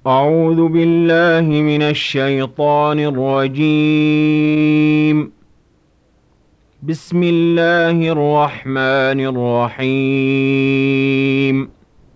أعوذ بالله من الشيطان الرجيم. بسم الله الرحمن الرحيم.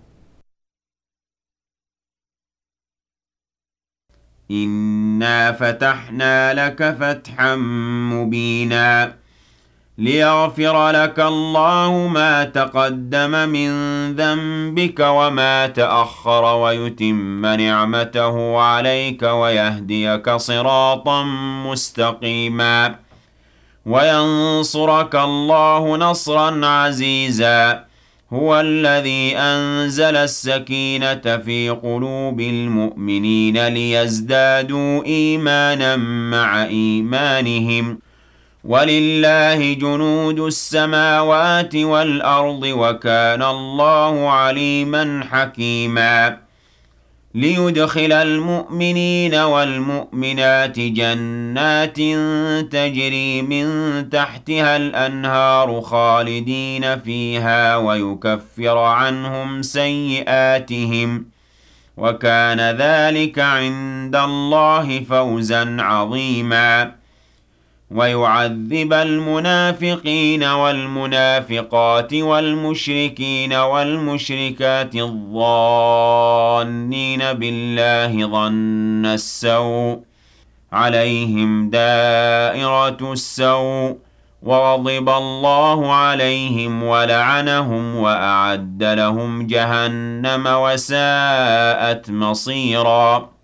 إنا فتحنا لك فتحا مبينا ليغفر لك الله ما تقدم من ذنبك وما تأخر ويتم نعمته عليك ويهديك صراطا مستقيما وينصرك الله نصرا عزيزا. هو الذي أنزل السكينة في قلوب المؤمنين ليزدادوا إيمانا مع إيمانهم ولله جنود السماوات والأرض وكان الله عليما حكيما. ليدخل المؤمنين والمؤمنات جنات تجري من تحتها الأنهار خالدين فيها ويكفر عنهم سيئاتهم وكان ذلك عند الله فوزا عظيما. ويعذب المنافقين والمنافقات والمشركين والمشركات الظانين بالله ظن السوء عليهم دائرة السوء وغضب الله عليهم ولعنهم وأعد لهم جهنم وساءت مصيرا.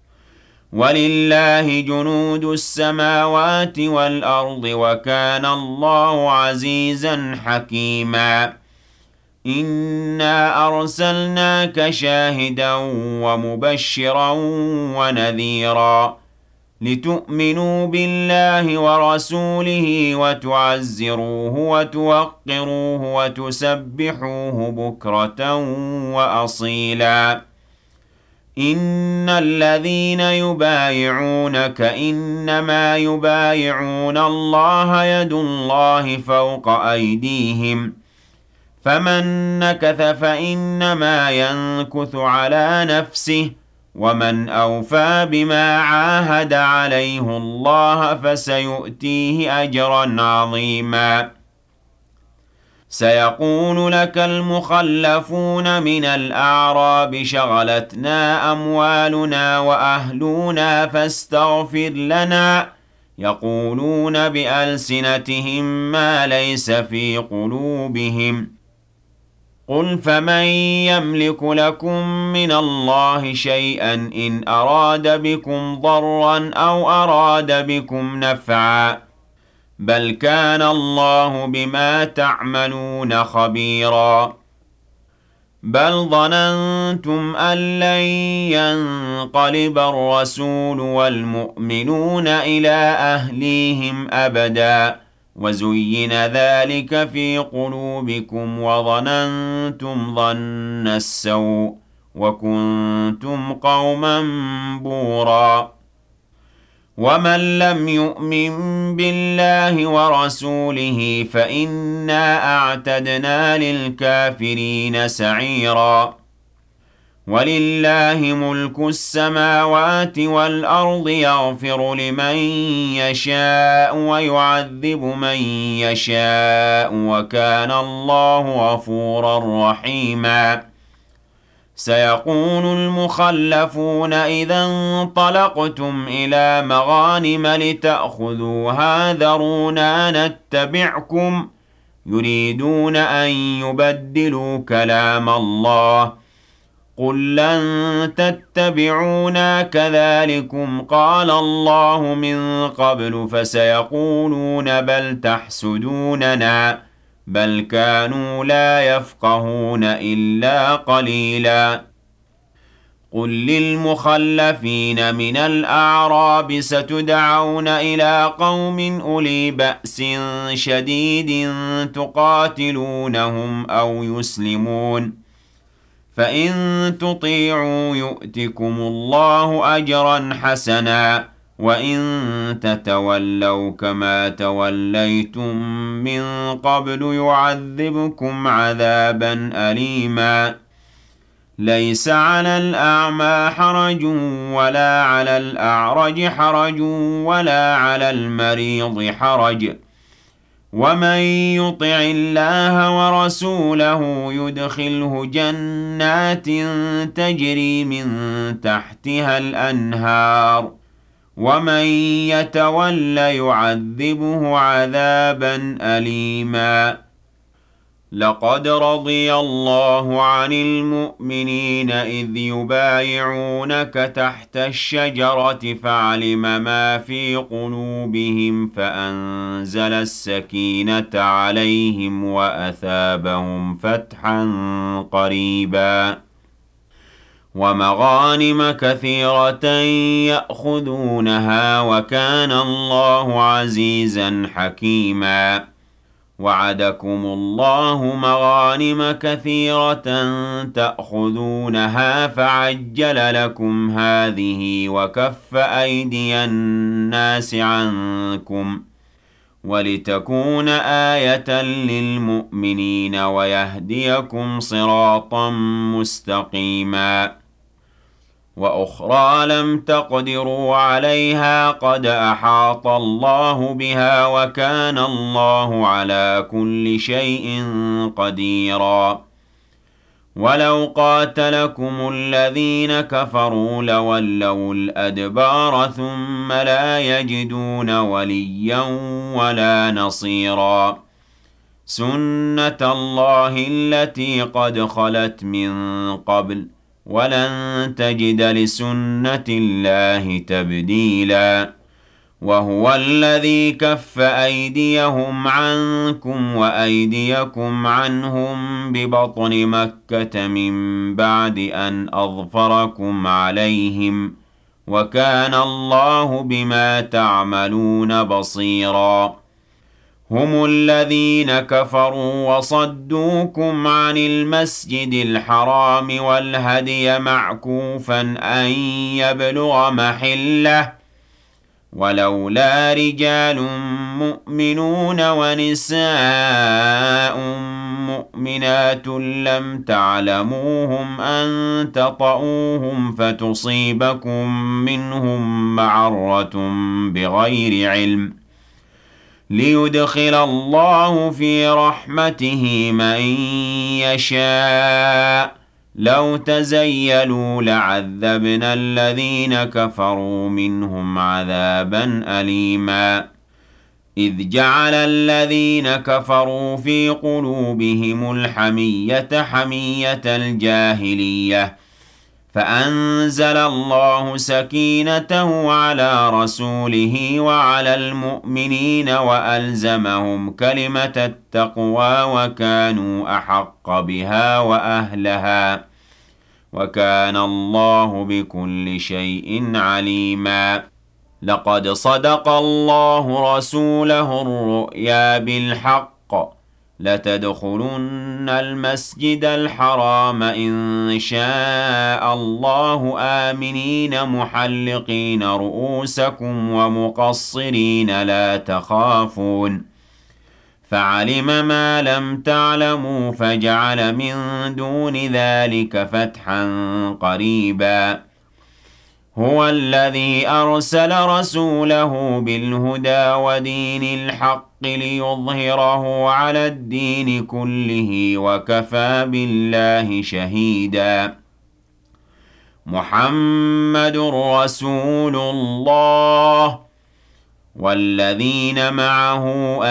ولله جنود السماوات والأرض وكان الله عزيزا حكيما. إنا أرسلناك شاهدا ومبشرا ونذيرا لتؤمنوا بالله ورسوله وتعزروه وتوقروه وتسبحوه بكرة وأصيلا. إن الذين يبايعونك إنما يبايعون الله يد الله فوق أيديهم فمن نكث فإنما ينكث على نفسه ومن أوفى بما عاهد عليه الله فسيؤتيه أجرا عظيما. سيقول لك المخلفون من الأعراب شغلتنا أموالنا وأهلنا فاستغفر لنا يقولون بألسنتهم ما ليس في قلوبهم قل فمن يملك لكم من الله شيئا إن أراد بكم ضرا أو أراد بكم نفعا بل كان الله بما تعملون خبيرا. بل ظننتم أن لن ينقلب الرسول والمؤمنون إلى أهليهم أبدا وزين ذلك في قلوبكم وظننتم ظن السوء وكنتم قوما بورا. ومن لم يؤمن بالله ورسوله فإنا أعتدنا للكافرين سعيرا. ولله ملك السماوات والأرض يغفر لمن يشاء ويعذب من يشاء وكان الله غفورا رحيما. سيقول المخلفون إذا انطلقتم إلى مغانم لتأخذوها ذرونا نتبعكم يريدون أن يبدلوا كلام الله قل لن تتبعونا كذلكم قال الله من قبل فسيقولون بل تحسدوننا بل كانوا لا يفقهون إلا قليلا. قل للمخلفين من الأعراب ستدعون إلى قوم أولي بأس شديد تقاتلونهم أو يسلمون فإن تطيعوا يؤتكم الله أجرا حسنا وإن تتولوا كما توليتم من قبل يعذبكم عذابا أليما. ليس على الأعمى حرج ولا على الأعرج حرج ولا على المريض حرج ومن يطع الله ورسوله يدخله جنات تجري من تحتها الأنهار ومن يتول يعذبه عذابا أليما لقد رضي الله عن المؤمنين إذ يبايعونك تحت الشجرة فعلم ما في قلوبهم فأنزل السكينة عليهم وأثابهم فتحا قريبا ومغانم كثيرة يأخذونها وكان الله عزيزا حكيما وعدكم الله مغانم كثيرة تأخذونها فعجل لكم هذه وكف أيدي الناس عنكم ولتكون آية للمؤمنين ويهديكم صراطا مستقيما وأخرى لم تقدروا عليها قد أحاط الله بها وكان الله على كل شيء قديرا ولو قاتلكم الذين كفروا لولوا الأدبار ثم لا يجدون وليا ولا نصيرا سنة الله التي قد خلت من قبل ولن تجد لسنة الله تبديلا وهو الذي كف أيديهم عنكم وأيديكم عنهم ببطن مكة من بعد أن أظفركم عليهم وكان الله بما تعملون بصيرا هم الذين كفروا وصدوكم عن المسجد الحرام والهدي معكوفا أن يبلغ محله ولولا رجال مؤمنون ونساء مؤمنات لم تعلموهم أن تطؤوهم فتصيبكم منهم معرة بغير علم ليدخل الله في رحمته من يشاء لو تزيلوا لعذبنا الذين كفروا منهم عذابا أليما إذ جعل الذين كفروا في قلوبهم الحمية حمية الجاهلية فأنزل الله سكينته على رسوله وعلى المؤمنين وألزمهم كلمة التقوى وكانوا أحق بها وأهلها وكان الله بكل شيء عليما لقد صدق الله رسوله الرؤيا بالحق لتدخلن المسجد الحرام إن شاء الله آمنين محلقين رؤوسكم ومقصرين لا تخافون فعلم ما لم تعلموا فجعل من دون ذلك فتحا قريبا هو الذي أرسل رسوله بالهدى ودين الحق ليظهره على الدين كله وكفى بالله شهيدا محمد رسول الله والذين معه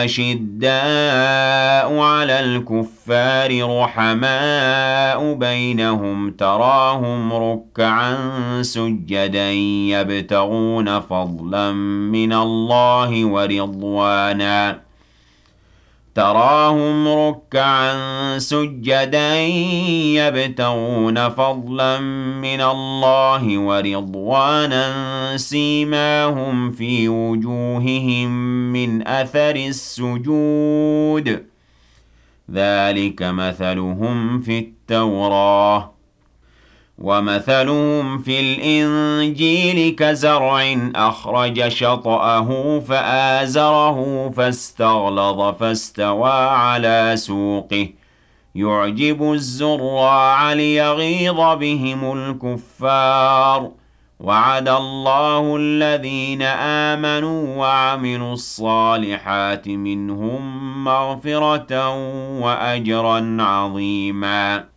أشداء على الكفار رحماء بينهم تراهم ركعا سجدا يبتغون فضلا من الله ورضوانا تراهم ركعا سجدا يبتغون فضلا من الله ورضوانا سيماهم في وجوههم من أثر السجود ذلك مثلهم في التوراة ومثلهم في الإنجيل كزرع أخرج شطأه فآزره فاستغلظ فاستوى على سوقه يعجب الزراع ليغيظ بهم الكفار وعد الله الذين آمنوا وعملوا الصالحات منهم مغفرة وأجرا عظيما